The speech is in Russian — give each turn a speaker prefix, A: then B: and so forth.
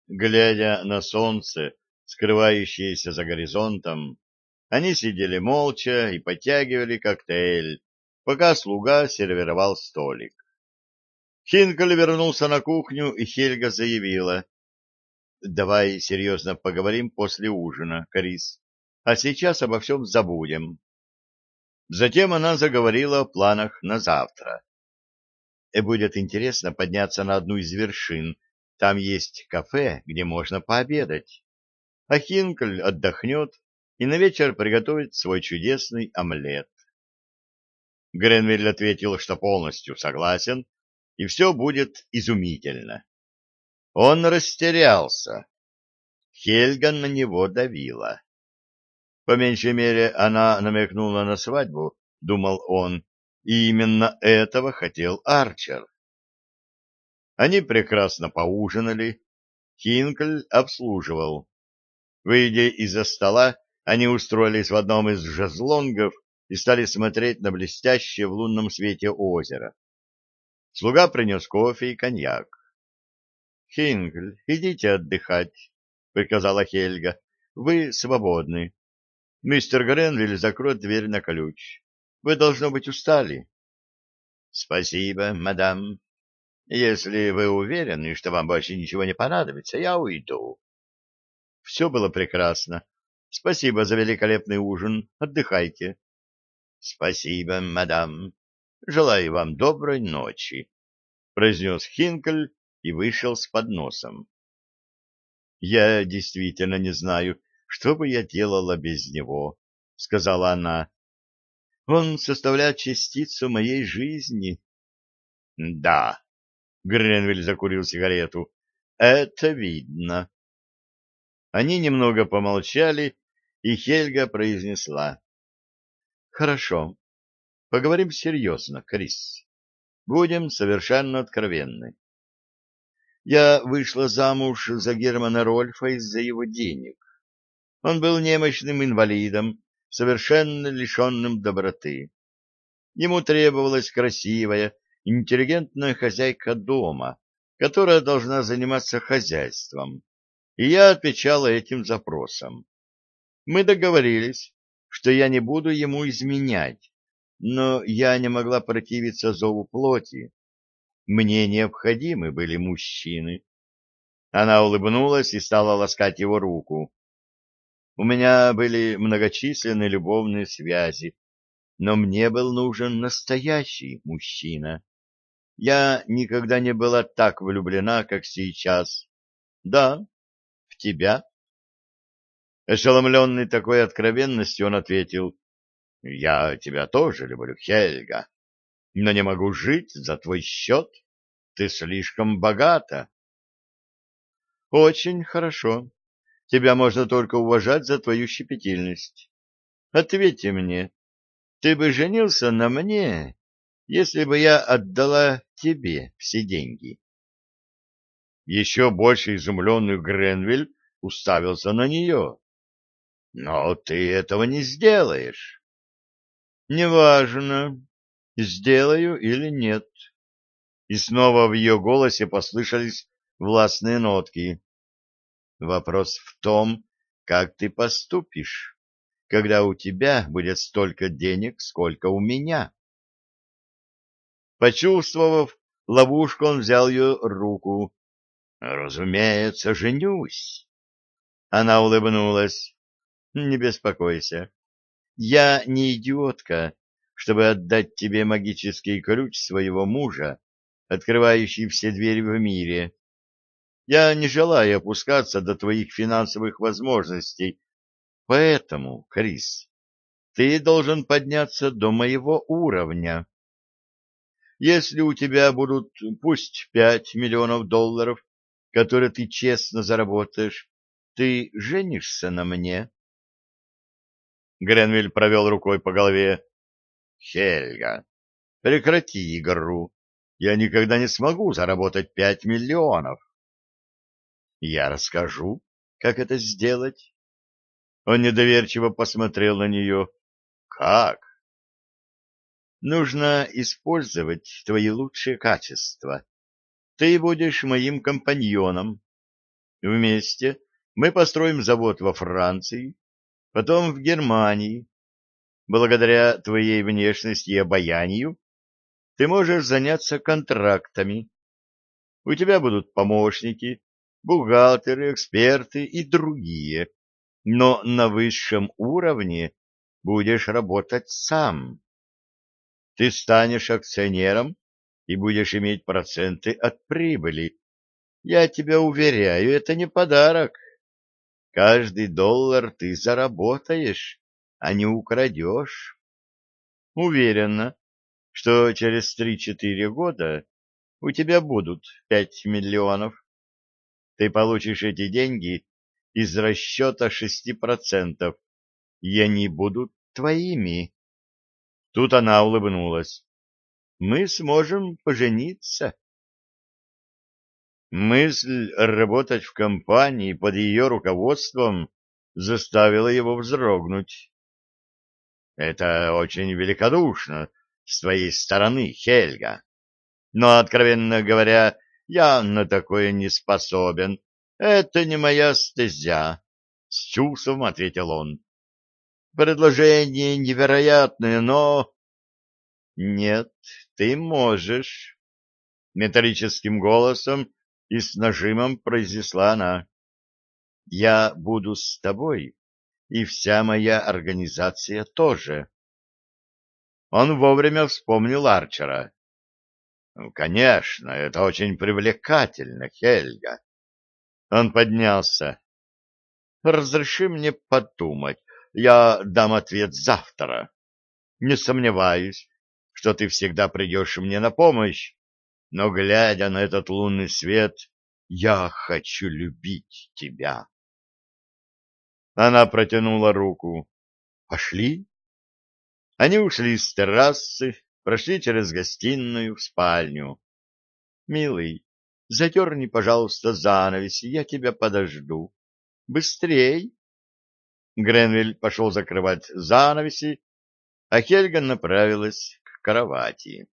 A: Глядя на солнце, скрывающееся за горизонтом, они сидели молча и подтягивали коктейль, пока слуга сервировал столик. Хинкель вернулся на кухню, и Хельга заявила: «Давай серьезно поговорим после ужина, Карис, а сейчас обо всем забудем». Затем она заговорила о планах на завтра. Будет интересно подняться на одну из вершин. Там есть кафе, где можно пообедать. А Хинкель отдохнет и на вечер приготовит свой чудесный омлет. Гренвилл ответил, что полностью согласен, и все будет изумительно. Он растерялся. Хельга на него давила. По меньшей мере, она намекнула на свадьбу, думал он, и именно этого хотел Арчер. Они прекрасно поужинали. Хинкель обслуживал. Выйдя из-за стола, они устроились в одном из шезлонгов и стали смотреть на блестящее в лунном свете озеро. Слуга принес кофе и коньяк. — Хинкель, идите отдыхать, — приказала Хельга. — Вы свободны. Мистер Гренвилл закроет дверь на ключ. Вы, должно быть, устали. — Спасибо, мадам. Если вы уверены, что вам больше ничего не понадобится, я уйду. Все было прекрасно. Спасибо за великолепный ужин. Отдыхайте. Спасибо, мадам. Желаю вам доброй ночи, произнес Хинкель и вышел с подносом. Я действительно не знаю, что бы я делала без него, сказала она. Он составляет частицу моей жизни. Да, Гренвилл закурил сигарету. Это видно. Они немного помолчали, и Хельга произнесла: «Хорошо, поговорим серьезно, Крис. Будем совершенно откровенны. Я вышла замуж за Германа Рольфа из-за его денег. Он был немощным инвалидом, совершенно лишенным доброты. Ему требовалась красивая, интеллигентная хозяйка дома, которая должна заниматься хозяйством, и я отвечала этим запросам. Мы договорились, что я не буду ему изменять, но я не могла противиться зову плоти. Мне необходимы были мужчины. Она улыбнулась и стала ласкать его руку. У меня были многочисленные любовные связи, но мне был нужен настоящий мужчина. Я никогда не была так влюблена, как сейчас. Да, в тебя. Ошеломленный такой откровенностью, он ответил: «Я тебя тоже люблю, Хельга, но не могу жить за твой счет. Ты слишком богата». «Очень хорошо. Тебя можно только уважать за твою щепетильность. Ответьте мне, ты бы женился на мне, если бы я отдала тебе все деньги?» Еще больше изумленный Гренвилл уставился на нее. «Но ты этого не сделаешь». «Неважно, сделаю или нет». И снова в ее голосе послышались властные нотки. «Вопрос в том, как ты поступишь, когда у тебя будет столько денег, сколько у меня». Почувствовав ловушку, он взял ее руку. «Разумеется, женюсь». Она улыбнулась. «Не беспокойся. Я не идиотка, чтобы отдать тебе магический ключ своего мужа, открывающий все двери в мире. Я не желаю опускаться до твоих финансовых возможностей, поэтому, Крис, ты должен подняться до моего уровня. Если у тебя будут пусть $5 миллионов, которые ты честно заработаешь, ты женишься на мне?» Гренвилл провел рукой по голове. «Хельга, прекрати игру. Я никогда не смогу заработать 5 миллионов». «Я расскажу, как это сделать». Он недоверчиво посмотрел на нее. «Как?» «Нужно использовать твои лучшие качества. Ты будешь моим компаньоном. Вместе мы построим завод во Франции, потом в Германии. Благодаря твоей внешности и обаянию ты можешь заняться контрактами. У тебя будут помощники, бухгалтеры, эксперты и другие, но на высшем уровне будешь работать сам. Ты станешь акционером и будешь иметь проценты от прибыли. Я тебя уверяю, это не подарок. Каждый доллар ты заработаешь, а не украдешь. Уверена, что через 3-4 года у тебя будут 5 миллионов. Ты получишь эти деньги из расчета 6%, и они будут твоими. Тут она улыбнулась. Мы сможем пожениться. Мысль работать в компании под ее руководством заставила его вздрогнуть. Это очень великодушно с твоей стороны, Хельга. Но, откровенно говоря, я на такое не способен. Это не моя стезя, — с чувством ответил он. Предложение невероятное, но... Нет, ты можешь, — металлическим голосом и с нажимом произнесла она. Я буду с тобой, и вся моя организация тоже. Он вовремя вспомнил Арчера. Ну, конечно, это очень привлекательно, Хельга. Он поднялся. Разреши мне подумать. Я дам ответ завтра. Не сомневаюсь, что ты всегда придешь мне на помощь, но, глядя на этот лунный свет, я хочу любить тебя. Она протянула руку. Пошли. Они ушли с террасы, прошли через гостиную в спальню. Милый, задерни, пожалуйста, занавеси, я тебя подожду. Быстрей. Гренвиль пошел закрывать занавеси, а Хельга направилась к кровати.